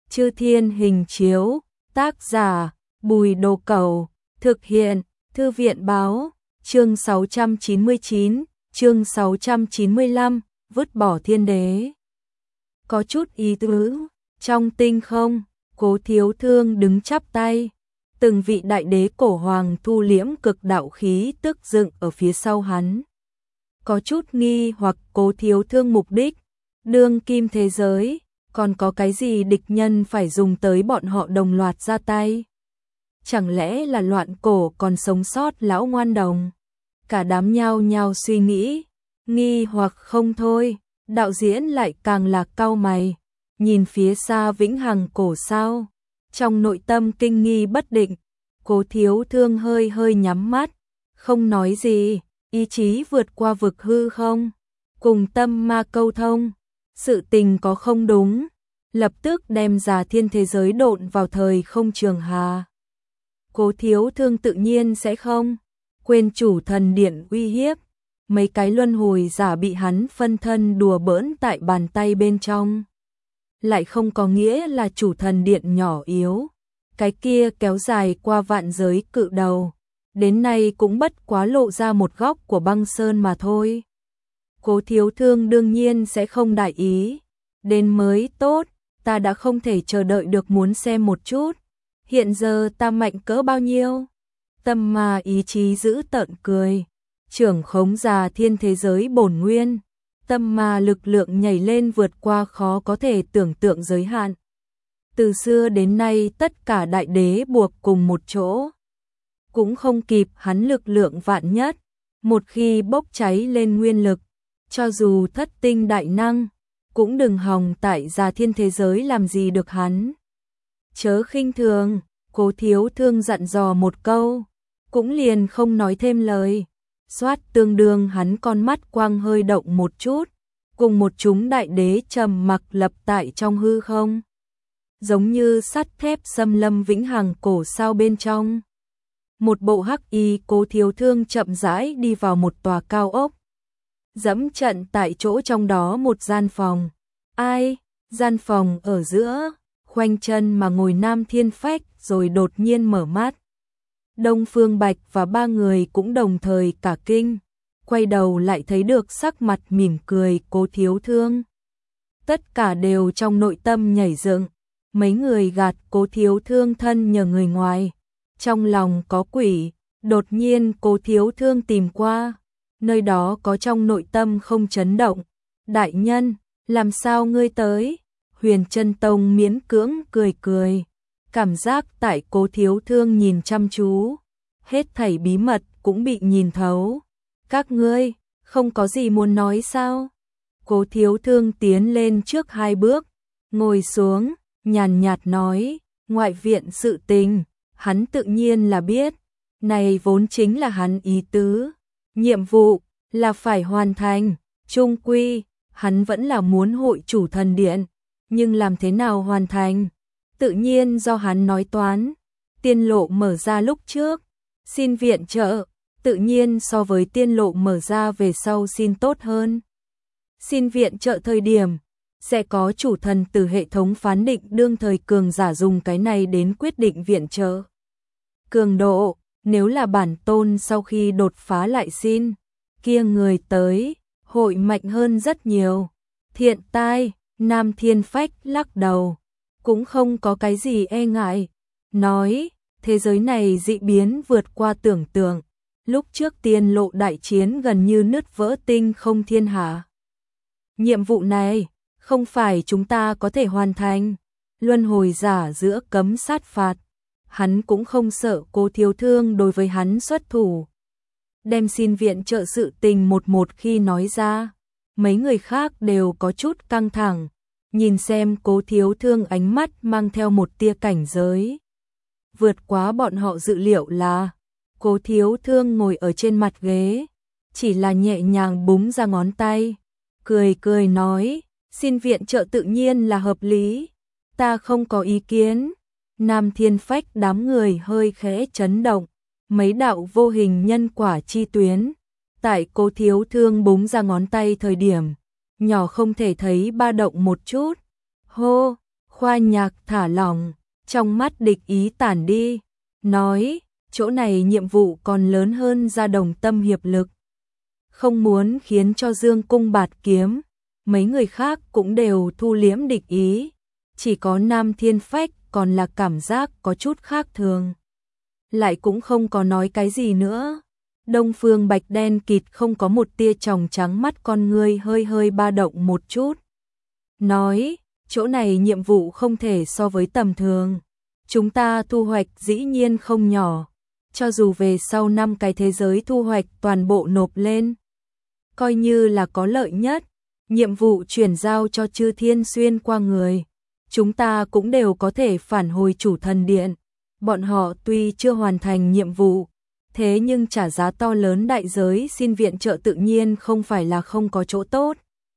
Chư Thiên Hình Chiếu, tác giả Bùi Đồ Cẩu, thực hiện Thư viện Báo, chương 699, chương 695, vứt bỏ thiên đế. Có chút ý tứ, trong tinh không, Cố Thiếu Thương đứng chắp tay, từng vị đại đế cổ hoàng thu liễm cực đạo khí tức dựng ở phía sau hắn. Có chút nghi hoặc Cố Thiếu Thương mục đích, đương kim thế giới, còn có cái gì địch nhân phải dùng tới bọn họ đồng loạt ra tay? Chẳng lẽ là loạn cổ còn sống sót lão ngoan đồng? Cả đám nhao nhao suy nghĩ, nghi hoặc không thôi, đạo diễn lại càng là cau mày, nhìn phía xa vĩnh hằng cổ sao, trong nội tâm kinh nghi bất định. Cố Thiếu Thương hơi hơi nhắm mắt, không nói gì, ý chí vượt qua vực hư không, cùng tâm ma câu thông, sự tình có không đúng, lập tức đem Già Thiên thế giới độn vào thời không trường hà. Cố Thiếu Thương tự nhiên sẽ không quên Chủ Thần Điện uy hiếp, mấy cái luân hồi giả bị hắn phân thân đùa bỡn tại bàn tay bên trong, lại không có nghĩa là Chủ Thần Điện nhỏ yếu. Cái kia kéo dài qua vạn giới cự đầu, đến nay cũng bất quá lộ ra một góc của băng sơn mà thôi. Cố Thiếu Thương đương nhiên sẽ không đại ý, đến mới tốt, ta đã không thể chờ đợi được muốn xem một chút, hiện giờ ta mạnh cỡ bao nhiêu. Tâm ma ý chí giữ tợn cười, trưởng khống Già Thiên thế giới bổn nguyên, tâm ma lực lượng nhảy lên vượt qua khó có thể tưởng tượng giới hạn. Từ xưa đến nay tất cả đại đế buộc cùng một chỗ, cũng không kịp hắn lực lượng vạn nhất, một khi bốc cháy lên nguyên lực, cho dù thất tinh đại năng, cũng đừng hòng tại Già Thiên thế giới làm gì được hắn. Chớ khinh thường, Cố Thiếu Thương dặn dò một câu, cũng liền không nói thêm lời. Xoát tương đương hắn con mắt quang hơi động một chút, cùng một chúng đại đế trầm mặc lập tại trong hư không, giống như sắt thép xâm lâm vĩnh hằng cổ sao bên trong. Một bộ hắc y Cố Thiếu Thương chậm rãi đi vào một tòa cao ốc, dẫm trận tại chỗ trong đó một gian phòng. Ai? Gian phòng ở giữa, khoanh chân mà ngồi Nam Thiên Phách rồi đột nhiên mở mắt. Đông Phương Bạch và ba người cũng đồng thời cả kinh, quay đầu lại thấy được sắc mặt mỉm cười Cố Thiếu Thương. Tất cả đều trong nội tâm nhảy dựng, mấy người gạt Cố Thiếu Thương thân nhờ người ngoài, trong lòng có quỷ. Đột nhiên Cố Thiếu Thương tìm qua, nơi đó có trong nội tâm không chấn động. Đại nhân, làm sao ngươi tới? Huyền Chân Tông miễn cưỡng cười cười, cảm giác tại Cố Thiếu Thương nhìn chăm chú, hết thảy bí mật cũng bị nhìn thấu. Các ngươi, không có gì muốn nói sao? Cố Thiếu Thương tiến lên trước hai bước, ngồi xuống, nhàn nhạt nói, ngoại viện sự tình, hắn tự nhiên là biết, này vốn chính là hắn ý tứ, nhiệm vụ là phải hoàn thành, chung quy, hắn vẫn là muốn hội Chủ Thần Điện, nhưng làm thế nào hoàn thành, tự nhiên do hắn nói toán. Tiên lộ mở ra lúc trước, xin viện trợ, tự nhiên so với tiên lộ mở ra về sau xin tốt hơn. Xin viện trợ thời điểm, sẽ có chủ thần từ hệ thống phán định đương thời cường giả dùng cái này đến quyết định viện trợ. Cường độ, nếu là bản tôn sau khi đột phá lại xin, kia người tới, hội mạnh hơn rất nhiều. Thiện tai, Nam Thiên Phách lắc đầu, cũng không có cái gì e ngại, nói, thế giới này dị biến vượt qua tưởng tượng, lúc trước tiên lộ đại chiến gần như nứt vỡ tinh không thiên hạ. Nhiệm vụ này, không phải chúng ta có thể hoàn thành, luân hồi giả giữa cấm sát phạt, hắn cũng không sợ Cố Thiếu Thương đối với hắn xuất thủ. Đem xin viện trợ sự tình một khi nói ra, mấy người khác đều có chút căng thẳng, nhìn xem Cố Thiếu Thương ánh mắt mang theo một tia cảnh giới. Vượt quá bọn họ dự liệu là, Cố Thiếu Thương ngồi ở trên mặt ghế, chỉ là nhẹ nhàng búng ra ngón tay, cười cười nói, xin viện trợ tự nhiên là hợp lý, ta không có ý kiến. Nam Thiên Phách đám người hơi khẽ chấn động, mấy đạo vô hình nhân quả chi tuyến, tại Cố Thiếu Thương búng ra ngón tay thời điểm, nhỏ không thể thấy ba động một chút. Hô, Khoa Nhạc thả lỏng, trong mắt địch ý tản đi, nói, chỗ này nhiệm vụ còn lớn hơn ra đồng tâm hiệp lực. Không muốn khiến cho dương cung bạt kiếm, mấy người khác cũng đều thu liễm địch ý, chỉ có Nam Thiên Phách còn là cảm giác có chút khác thường. Lại cũng không có nói cái gì nữa. Đông Phương Bạch đen kịt không có một tia tròng trắng, mắt con ngươi hơi hơi ba động một chút. Nói, chỗ này nhiệm vụ không thể so với tầm thường. Chúng ta thu hoạch dĩ nhiên không nhỏ. Cho dù về sau 5 cái thế giới thu hoạch toàn bộ nộp lên, coi như là có lợi nhất. Nhiệm vụ chuyển giao cho Chư Thiên xuyên qua người, chúng ta cũng đều có thể phản hồi Chủ Thần Điện. Bọn họ tuy chưa hoàn thành nhiệm vụ, thế nhưng trả giá to lớn đại giới xin viện trợ tự nhiên không phải là không có chỗ tốt.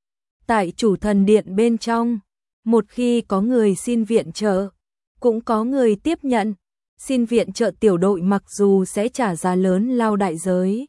Tại Chủ Thần Điện bên trong, một khi có người xin viện trợ, cũng có người tiếp nhận. Xin viện trợ tiểu đội mặc dù sẽ trả giá lớn lao đại giới,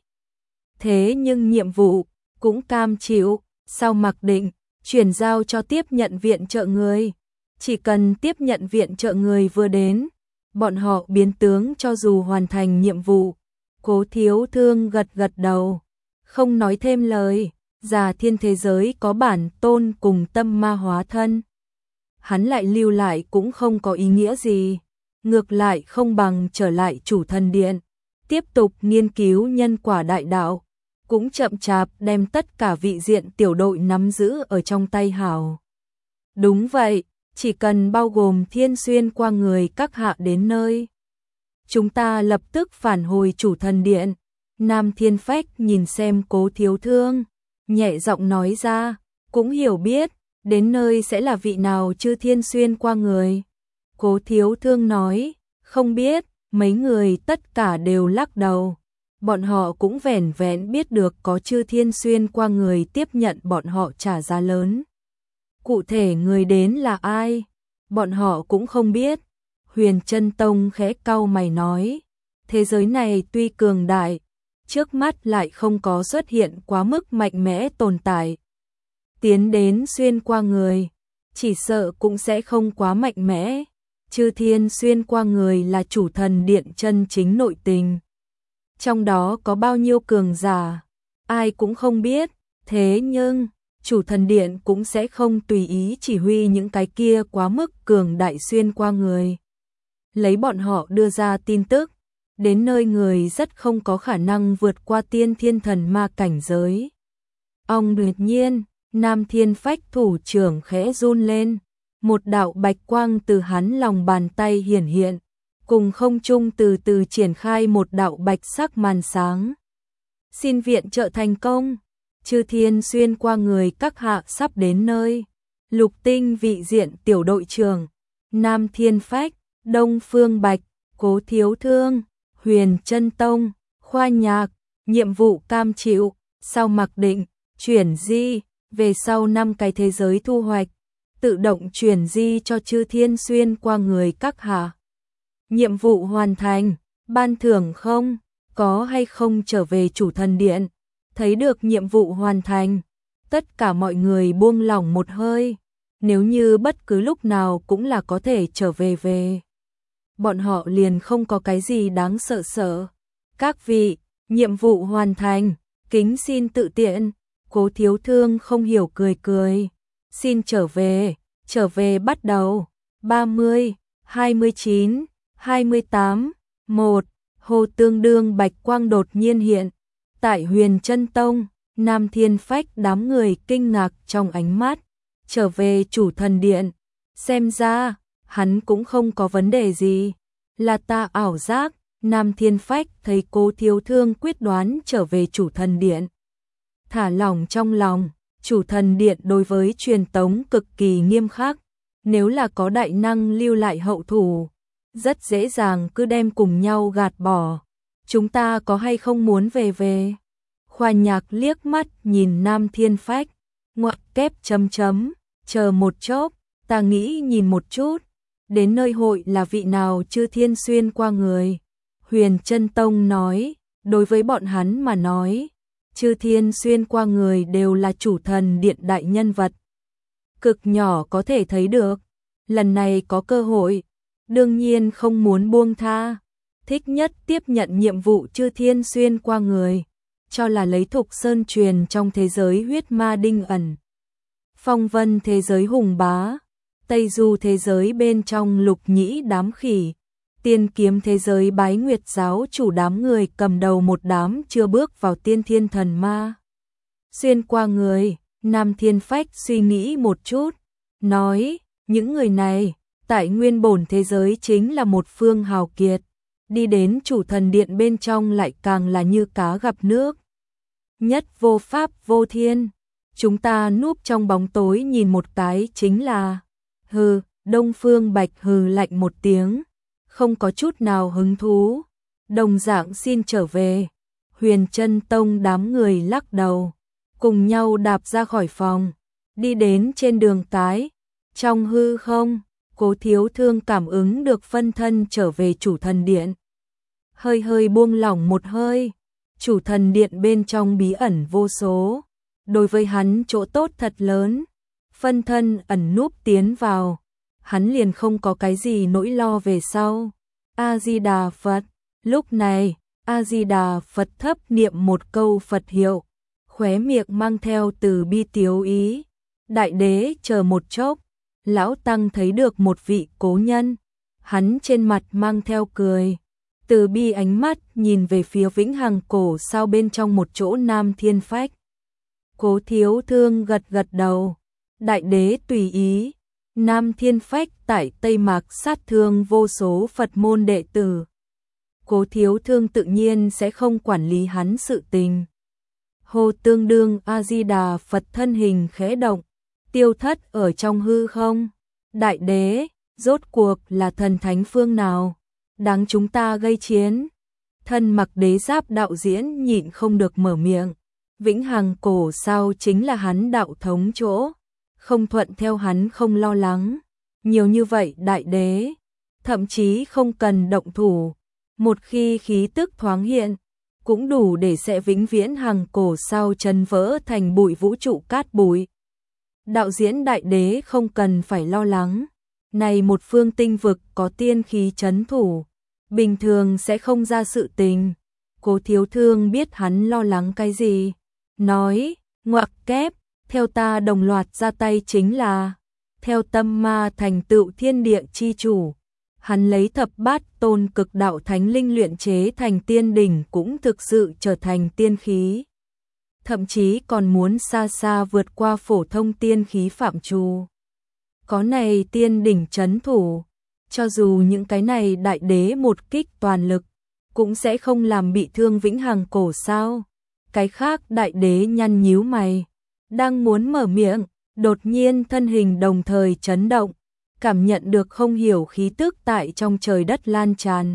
thế nhưng nhiệm vụ cũng cam chịu. Sau mặc định, chuyển giao cho tiếp nhận viện trợ người. Chỉ cần tiếp nhận viện trợ người vừa đến, bọn họ biến tướng cho dù hoàn thành nhiệm vụ. Cố Thiếu Thương gật gật đầu, không nói thêm lời. Già thiên thế giới có bản tôn cùng tâm ma hóa thân, hắn lại lưu lại cũng không có ý nghĩa gì. Ngược lại không bằng trở lại Chủ Thần Điện, tiếp tục nghiên cứu nhân quả đại đạo, cũng chậm chạp đem tất cả vị diện tiểu đội nắm giữ ở trong tay hảo. Đúng vậy, chỉ cần bao gồm Thiên xuyên qua người các hạ đến nơi, chúng ta lập tức phản hồi Chủ Thần Điện. Nam Thiên Phách nhìn xem Cố Thiếu Thương, nhẹ giọng nói ra, cũng hiểu biết, đến nơi sẽ là vị nào Chư Thiên xuyên qua người. Cố Thiếu Thương nói, không biết, mấy người tất cả đều lắc đầu. Bọn họ cũng vẻn vẹn biết được có Chư Thiên xuyên qua người tiếp nhận bọn họ trả giá lớn. Cụ thể người đến là ai, bọn họ cũng không biết. Huyền Chân Tông khẽ cau mày nói, thế giới này tuy cường đại, trước mắt lại không có xuất hiện quá mức mạnh mẽ tồn tại. Tiến đến xuyên qua người, chỉ sợ cũng sẽ không quá mạnh mẽ. Chư Thiên xuyên qua người là Chủ Thần Điện chân chính nội tình. Trong đó có bao nhiêu cường giả, ai cũng không biết. Thế nhưng, Chủ Thần Điện cũng sẽ không tùy ý chỉ huy những cái kia quá mức cường đại xuyên qua người. Lấy bọn họ đưa ra tin tức, đến nơi người rất không có khả năng vượt qua tiên thiên thần ma cảnh giới. Ông đột nhiên, Nam Thiên Phách thủ trưởng khẽ run lên. Một đạo bạch quang từ hắn lòng bàn tay hiển hiện, cùng không trung từ từ triển khai một đạo bạch sắc màn sáng. Xin viện trợ thành công, Chư Thiên xuyên qua người các hạ sắp đến nơi. Lục Tinh vị diện tiểu đội trưởng, Nam Thiên Phách, Đông Phương Bạch, Cố Thiếu Thương, Huyền Chân Tông, Khoa Nhạc, nhiệm vụ cam chịu, sau mặc định, chuyển di, về sau 5 cái thế giới thu hoạch. Tự động chuyển di cho Chư Thiên xuyên qua người các hạ. Nhiệm vụ hoàn thành, ban thưởng không, có hay không trở về Chủ Thần Điện. Thấy được nhiệm vụ hoàn thành, tất cả mọi người buông lỏng một hơi. Nếu như bất cứ lúc nào cũng là có thể trở về, bọn họ liền không có cái gì đáng sợ. Các vị, nhiệm vụ hoàn thành, kính xin tự tiện. Cố Thiếu Thương không hiểu cười. Xin trở về bắt đầu. 30, 29, 28, 1, hồ tương đương bạch quang đột nhiên hiện. Tại Huyền Chân Tông, Nam Thiên Phách đám người kinh ngạc trong ánh mắt. Trở về Chủ Thần Điện, xem ra, hắn cũng không có vấn đề gì. Là ta ảo giác, Nam Thiên Phách thấy Cố Thiếu Thương quyết đoán trở về Chủ Thần Điện. Thả lỏng trong lòng, Chủ Thần Điện đối với truyền tống cực kỳ nghiêm khắc. Nếu là có đại năng lưu lại hậu thủ, rất dễ dàng cứ đem cùng nhau gạt bỏ. Chúng ta có hay không muốn về? Khoa Nhạc liếc mắt nhìn Nam Thiên Phách, ngoặc kép chấm, chờ một chốc, ta nghĩ nhìn một chút. Đến nơi hội là vị nào Chư Thiên xuyên qua người? Huyền Chân Tông nói, đối với bọn hắn mà nói, Chư Thiên xuyên qua người đều là Chủ Thần Điện đại nhân vật. Cực nhỏ có thể thấy được, lần này có cơ hội, đương nhiên không muốn buông tha, thích nhất tiếp nhận nhiệm vụ chư thiên xuyên qua người, cho là lấy Thục Sơn truyền trong thế giới huyết ma đinh ẩn. Phong vân thế giới hùng bá, Tây Du thế giới bên trong lục nhĩ đám khỉ, tiên kiếm thế giới bái nguyệt giáo chủ đám người cầm đầu một đám chưa bước vào tiên thiên thần ma. Xuyên qua người, Nam Thiên Phách suy nghĩ một chút, nói, những người này, tại nguyên bổn thế giới chính là một phương hào kiệt, đi đến chủ thần điện bên trong lại càng là như cá gặp nước. Nhất vô pháp vô thiên, chúng ta núp trong bóng tối nhìn một cái chính là, hừ, Đông Phương Bạch hừ lạnh một tiếng, không có chút nào hứng thú, đồng dạng xin trở về. Huyền Chân Tông đám người lắc đầu, cùng nhau đạp ra khỏi phòng, đi đến trên đường cái, trong hư không, Cố Thiếu Thương cảm ứng được phân thân trở về chủ thần điện. Hơi hơi buông lỏng một hơi, chủ thần điện bên trong bí ẩn vô số, đối với hắn chỗ tốt thật lớn, phân thân ẩn núp tiến vào, hắn liền không có cái gì nỗi lo về sau. A-di-đà Phật, lúc này, A-di-đà Phật thấp niệm một câu Phật hiệu, khóe miệng mang theo từ bi tiếu ý. Đại đế chờ một chốc, lão tăng thấy được một vị cố nhân, hắn trên mặt mang theo cười, từ bi ánh mắt nhìn về phía vĩnh hằng cổ sao bên trong một chỗ Nam Thiên Phách. Cố Thiếu Thương gật gật đầu, đại đế tùy ý. Nam Thiên Phách tại Tây Mạc sát thương vô số Phật môn đệ tử. Cố Thiếu Thương tự nhiên sẽ không quản lý hắn sự tình. Hồ tương đương A-di-đà Phật thân hình khẽ động, tiêu thất ở trong hư không. Đại đế, rốt cuộc là thần thánh phương nào? Đáng chúng ta gây chiến. Thân mặc đế giáp đạo diễn nhịn không được mở miệng. Vĩnh hằng cổ sao chính là hắn đạo thống chỗ. Không thuận theo hắn không lo lắng. Nhiều như vậy đại đế, thậm chí không cần động thủ. Một khi khí tức thoáng hiện, cũng đủ để sẽ vĩnh viễn hằng cổ sao chân vỡ thành bụi vũ trụ cát bụi. Đạo diễn đại đế không cần phải lo lắng. Này một phương tinh vực có tiên khí trấn thủ, bình thường sẽ không ra sự tình. Cố Thiếu Thương biết hắn lo lắng cái gì, nói, ngoặc kép, theo ta đồng loạt ra tay chính là, theo tâm ma thành tựu thiên địa chi chủ. Hắn lấy thập bát tôn cực đạo thánh linh luyện chế thành tiên đỉnh cũng thực sự trở thành tiên khí. Thậm chí còn muốn xa xa vượt qua phổ thông tiên khí phạm trù. Có này tiên đỉnh trấn thủ, cho dù những cái này đại đế một kích toàn lực, cũng sẽ không làm bị thương vĩnh hằng cổ sao. Cái khác đại đế nhăn nhíu mày, đang muốn mở miệng, đột nhiên thân hình đồng thời chấn động, cảm nhận được không hiểu khí tức tại trong trời đất lan tràn.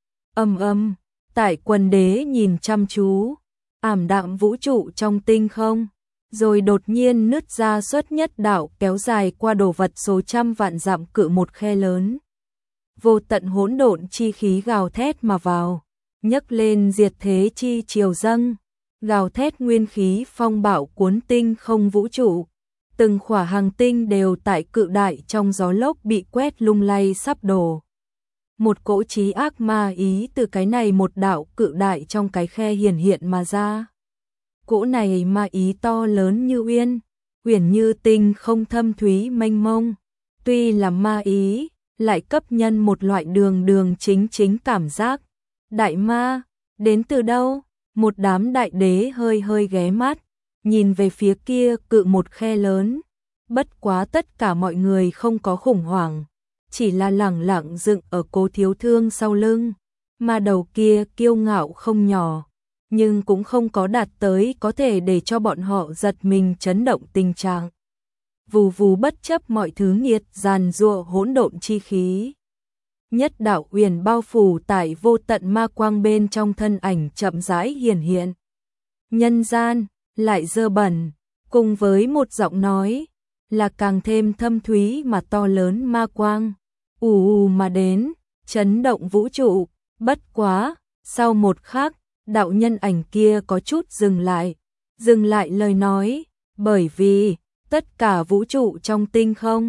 Tại quần đế nhìn chăm chú, ảm đạm vũ trụ trong tinh không, rồi đột nhiên nứt ra xuất nhất đạo kéo dài qua đồ vật số trăm vạn dặm cự một khe lớn. Vô tận hỗn độn chi khí gào thét mà vào, nhấc lên diệt thế chi triều dâng, gào thét nguyên khí phong bạo cuốn tinh không vũ trụ. Từng khỏa hành tinh đều tại cự đại trong gió lốc bị quét lung lay sắp đổ. Một cỗ trí ác ma ý từ cái này một đạo cự đại trong cái khe hiển hiện mà ra. Cỗ này ma ý to lớn như uyển như tinh không thâm thúy mênh mông. Tuy là ma ý, lại cấp nhân một loại đường chính cảm giác. Đại ma, đến từ đâu? Một đám đại đế hơi hơi ghé mắt, nhìn về phía kia cự một khe lớn. Bất quá tất cả mọi người không có khủng hoảng, chỉ là lẳng lặng dựng ở Cố Thiếu Thương sau lưng. Mà đầu kia kiêu ngạo không nhỏ, nhưng cũng không có đạt tới có thể để cho bọn họ giật mình chấn động tình trạng. Vù vù bất chấp mọi thứ nghiệt giàn giụa hỗn độn chi khí. Nhất đạo uyển bao phủ tại vô tận ma quang bên trong thân ảnh chậm rãi hiển hiện. Nhân gian, lại dơ bẩn, cùng với một giọng nói, là càng thêm thâm thúy mà to lớn ma quang, ù mà đến, chấn động vũ trụ. Bất quá, sau một khắc, đạo nhân ảnh kia có chút dừng lại lời nói, bởi vì tất cả vũ trụ trong tinh không,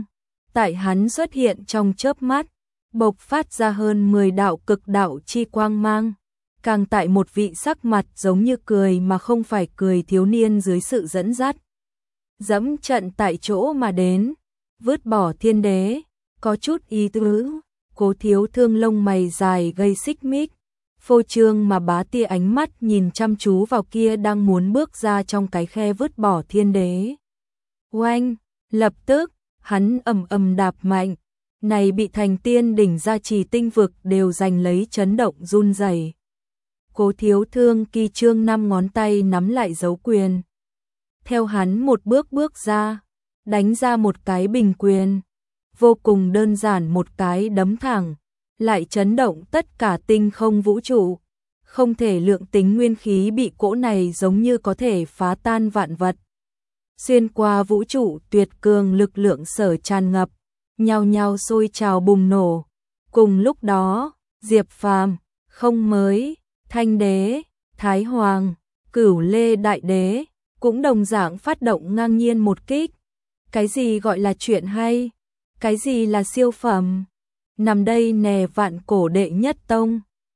tại hắn xuất hiện trong chớp mắt, bộc phát ra hơn 10 đạo cực đạo chi quang mang, càng tại một vị sắc mặt giống như cười mà không phải cười thiếu niên dưới sự dẫn dắt. Dẫm trận tại chỗ mà đến, vứt bỏ thiên đế, có chút ý tứ, Cố Thiếu Thương lông mày dài gây xích mích, phô trương mà bá tia ánh mắt nhìn chăm chú vào kia đang muốn bước ra trong cái khe vứt bỏ thiên đế. Oanh, lập tức, hắn ầm ầm đạp mạnh, này bị thành tiên đỉnh gia trì tinh vực đều giành lấy chấn động run rẩy. Cố Thiếu Thương kỳ trương 5 ngón tay nắm lại dấu quyền. Theo hắn một bước bước ra, đánh ra một cái bình quyền, vô cùng đơn giản một cái đấm thẳng, lại chấn động tất cả tinh không vũ trụ. Không thể lượng tính nguyên khí bị cỗ này giống như có thể phá tan vạn vật. Xuyên qua vũ trụ tuyệt cường lực lượng sở tràn ngập, nhao nhao sôi trào bùng nổ. Cùng lúc đó, Diệp Phàm, Không Mới, Thanh Đế, Thái Hoàng, Cửu Lê Đại Đế cũng đồng dạng phát động ngang nhiên một kích. Cái gì gọi là chuyện hay? Cái gì là siêu phẩm? Nằm đây nè vạn cổ đệ nhất tông.